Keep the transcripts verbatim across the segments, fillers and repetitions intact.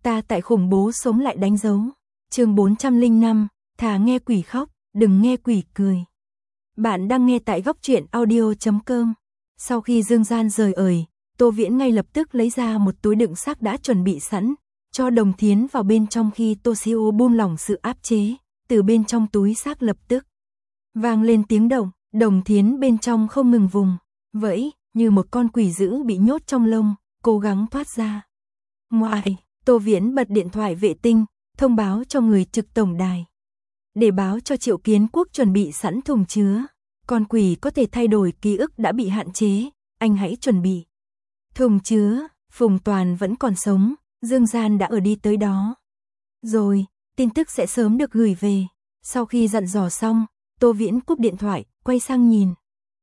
Ta tại khủng bố sống lại đánh dấu. Chương bốn trăm lẻ năm, thà nghe quỷ khóc, đừng nghe quỷ cười. Bạn đang nghe tại góc truyện audio chấm com. Sau khi Dương Gian rời ời, Tô Viễn ngay lập tức lấy ra một túi đựng xác đã chuẩn bị sẵn, cho Đồng Thiến vào bên trong. Khi Toshio buông lỏng sự áp chế, từ bên trong túi xác lập tức vang lên tiếng động. Đồng Thiến bên trong không ngừng vùng vẫy, như một con quỷ dữ bị nhốt trong lông, cố gắng thoát ra. Ngoài, Tô Viễn bật điện thoại vệ tinh, thông báo cho người trực tổng đài, để báo cho Triệu Kiến Quốc chuẩn bị sẵn thùng chứa. Con quỷ có thể thay đổi ký ức đã bị hạn chế, anh hãy chuẩn bị thùng chứa. Phùng Toàn vẫn còn sống, Dương Gian đã ở đi tới đó rồi, tin tức sẽ sớm được gửi về. Sau khi dặn dò xong, Tô Viễn cúp điện thoại, quay sang nhìn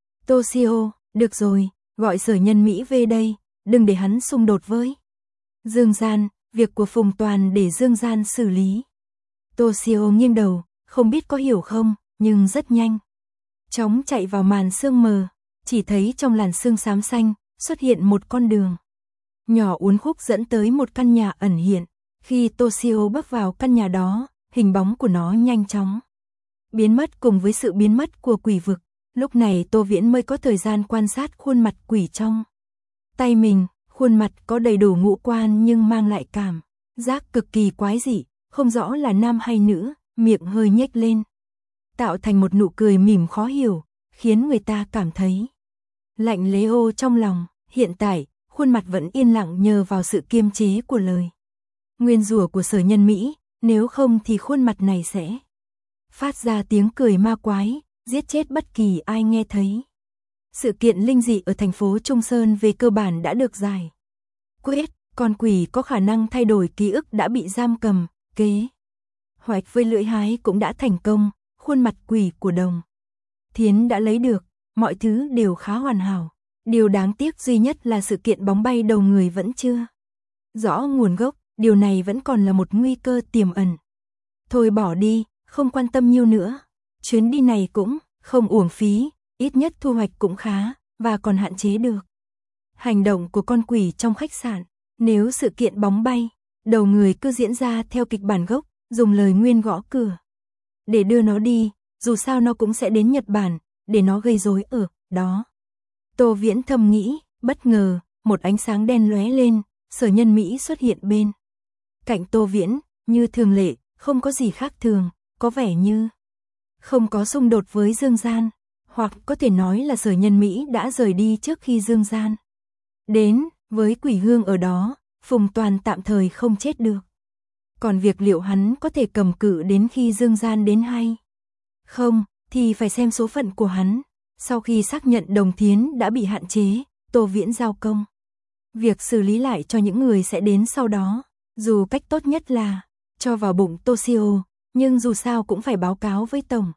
Toshio. Được rồi, gọi Sở Nhân Mỹ về đây, đừng để hắn xung đột với Dương Gian, việc của Phùng Toàn để Dương Gian xử lý. Toshio nghiêng đầu, không biết có hiểu không, nhưng rất nhanh chóng chạy vào màn sương mờ, chỉ thấy trong làn sương xám xanh xuất hiện một con đường nhỏ uốn khúc dẫn tới một căn nhà ẩn hiện. Khi Toshio bước vào căn nhà đó, hình bóng của nó nhanh chóng biến mất cùng với sự biến mất của quỷ vực. Lúc này Tô Viễn mới có thời gian quan sát khuôn mặt quỷ trong tay mình. Khuôn mặt có đầy đủ ngũ quan nhưng mang lại cảm giác cực kỳ quái dị, không rõ là nam hay nữ, miệng hơi nhếch lên, tạo thành một nụ cười mỉm khó hiểu, khiến người ta cảm thấy lạnh lẽo trong lòng. Hiện tại, khuôn mặt vẫn yên lặng nhờ vào sự kiềm chế của lời nguyên rủa của Sở Nhân Mỹ, nếu không thì khuôn mặt này sẽ phát ra tiếng cười ma quái, giết chết bất kỳ ai nghe thấy. Sự kiện linh dị ở thành phố Trung Sơn về cơ bản đã được giải quyết, con quỷ có khả năng thay đổi ký ức đã bị giam cầm, kế hoạch với lưỡi hái cũng đã thành công. Khuôn mặt quỷ của Đồng Thiến đã lấy được, mọi thứ đều khá hoàn hảo. Điều đáng tiếc duy nhất là sự kiện bóng bay đầu người vẫn chưa rõ nguồn gốc, điều này vẫn còn là một nguy cơ tiềm ẩn. Thôi bỏ đi, không quan tâm nhiều nữa. Chuyến đi này cũng không uổng phí, ít nhất thu hoạch cũng khá, và còn hạn chế được hành động của con quỷ trong khách sạn. Nếu sự kiện bóng bay đầu người cứ diễn ra theo kịch bản gốc, dùng lời nguyên gõ cửa để đưa nó đi, dù sao nó cũng sẽ đến Nhật Bản để nó gây rối ở đó. Tô Viễn thầm nghĩ. Bất ngờ, một ánh sáng đen lóe lên, Sở Nhân Mỹ xuất hiện bên cạnh Tô Viễn, như thường lệ, không có gì khác thường, có vẻ như không có xung đột với Dương Gian, hoặc có thể nói là Sở Nhân Mỹ đã rời đi trước khi Dương Gian đến. Với quỷ hương ở đó, Phùng Toàn tạm thời không chết được. Còn việc liệu hắn có thể cầm cự đến khi Dương Gian đến hay không, thì phải xem số phận của hắn. Sau khi xác nhận Đồng Thiến đã bị hạn chế, Tô Viễn giao công việc xử lý lại cho những người sẽ đến sau đó. Dù cách tốt nhất là cho vào bụng Toshio, nhưng dù sao cũng phải báo cáo với tổng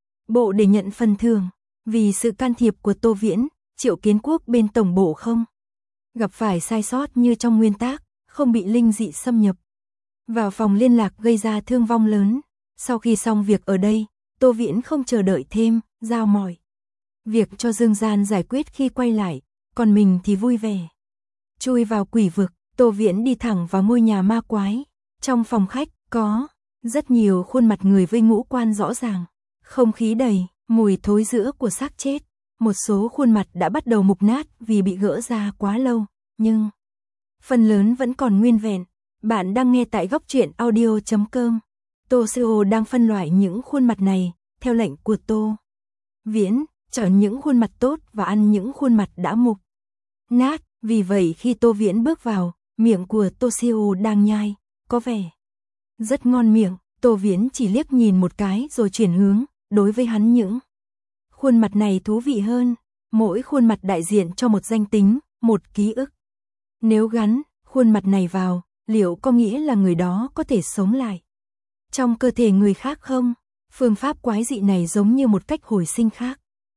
bộ để nhận phần thưởng. Vì sự can thiệp của Tô Viễn, Triệu Kiến Quốc bên tổng bộ không gặp phải sai sót như trong nguyên tác, không bị linh dị xâm nhập vào phòng liên lạc gây ra thương vong lớn. Sau khi xong việc ở đây, Tô Viễn không chờ đợi thêm, giao mọi việc cho Dương Gian giải quyết khi quay lại, còn mình thì vui vẻ chui vào quỷ vực. Tô Viễn đi thẳng vào ngôi nhà ma quái. Trong phòng khách có rất nhiều khuôn mặt người với ngũ quan rõ ràng, không khí đầy mùi thối rữa của xác chết. Một số khuôn mặt đã bắt đầu mục nát vì bị gỡ ra quá lâu, nhưng phần lớn vẫn còn nguyên vẹn. Bạn đang nghe tại góc truyện audio chấm com. Toshio đang phân loại những khuôn mặt này theo lệnh của Tô Viễn, chọn những khuôn mặt tốt và ăn những khuôn mặt đã mục nát. Vì vậy khi Tô Viễn bước vào, miệng của Toshio đang nhai, có vẻ rất ngon miệng. Tô Viễn chỉ liếc nhìn một cái rồi chuyển hướng. Đối với hắn những khuôn mặt này thú vị hơn. Mỗi khuôn mặt đại diện cho một danh tính, một ký ức. Nếu gắn khuôn mặt này vào, liệu có nghĩa là người đó có thể sống lại trong cơ thể người khác không? Phương pháp quái dị này giống như một cách hồi sinh khác.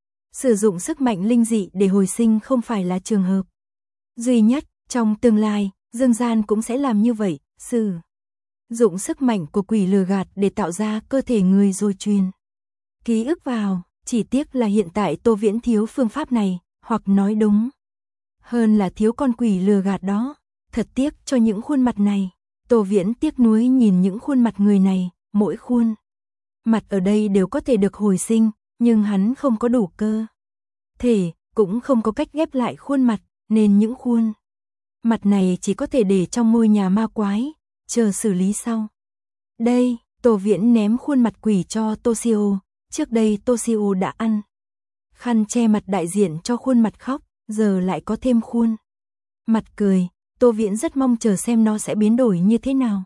Sử dụng sức mạnh linh dị để hồi sinh không phải là trường hợp duy nhất. Trong tương lai, Dương Gian cũng sẽ làm như vậy, sử dụng sức mạnh của quỷ lừa gạt để tạo ra cơ thể người rồi truyền ký ức vào. Chỉ tiếc là hiện tại Tô Viễn thiếu phương pháp này, hoặc nói đúng hơn là thiếu con quỷ lừa gạt đó. Thật tiếc cho những khuôn mặt này. Tô Viễn tiếc nuối nhìn những khuôn mặt người này, mỗi khuôn mặt ở đây đều có thể được hồi sinh, nhưng hắn không có đủ cơ thể, cũng không có cách ghép lại khuôn mặt, nên những khuôn mặt này chỉ có thể để trong ngôi nhà ma quái, chờ xử lý sau. Đây, Tô Viễn ném khuôn mặt quỷ cho Toshio, trước đây Toshio đã ăn khăn che mặt đại diện cho khuôn mặt khóc, giờ lại có thêm khuôn mặt cười, Tô Viễn rất mong chờ xem nó sẽ biến đổi như thế nào.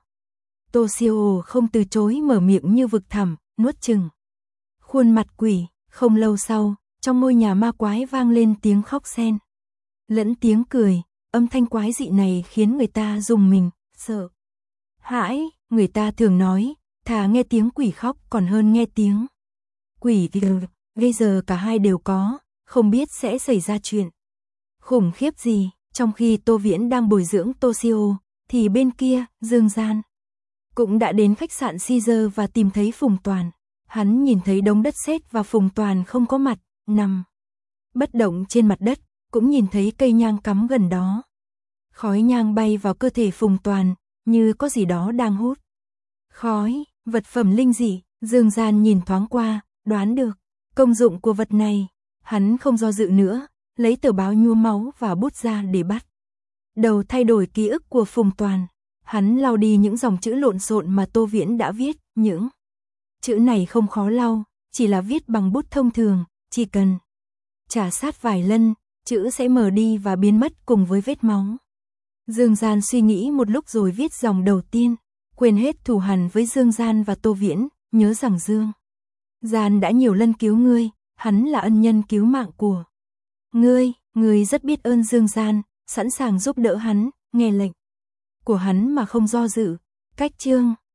Toshio không từ chối mở miệng như vực thẳm, nuốt chừng khuôn mặt quỷ, không lâu sau, trong ngôi nhà ma quái vang lên tiếng khóc xen lẫn tiếng cười, âm thanh quái dị này khiến người ta rùng mình, sợ hãi, người ta thường nói, thà nghe tiếng quỷ khóc còn hơn nghe tiếng quỷ kêu. Bây giờ cả hai đều có, không biết sẽ xảy ra chuyện khủng khiếp gì. Trong khi Tô Viễn đang bồi dưỡng Toshio, thì bên kia, Dương Gian cũng đã đến khách sạn Caesar và tìm thấy Phùng Toàn. Hắn nhìn thấy đống đất sét và Phùng Toàn không có mặt, nằm bất động trên mặt đất, cũng nhìn thấy cây nhang cắm gần đó. Khói nhang bay vào cơ thể Phùng Toàn, như có gì đó đang hút khói, vật phẩm linh dị. Dương Gian nhìn thoáng qua, đoán được công dụng của vật này, hắn không do dự nữa, lấy tờ báo nhuốm máu và bút ra để bắt đầu thay đổi ký ức của Phùng Toàn. Hắn lau đi những dòng chữ lộn xộn mà Tô Viễn đã viết, những chữ này không khó lau, chỉ là viết bằng bút thông thường, chỉ cần chà sát vài lần, chữ sẽ mờ đi và biến mất cùng với vết máu. Dương Gian suy nghĩ một lúc rồi viết dòng đầu tiên, quên hết thù hằn với Dương Gian và Tô Viễn, nhớ rằng Dương Gian đã nhiều lần cứu ngươi, hắn là ân nhân cứu mạng của ngươi, ngươi rất biết ơn Dương Gian, sẵn sàng giúp đỡ hắn, nghe lệnh của hắn mà không do dự. Cách chương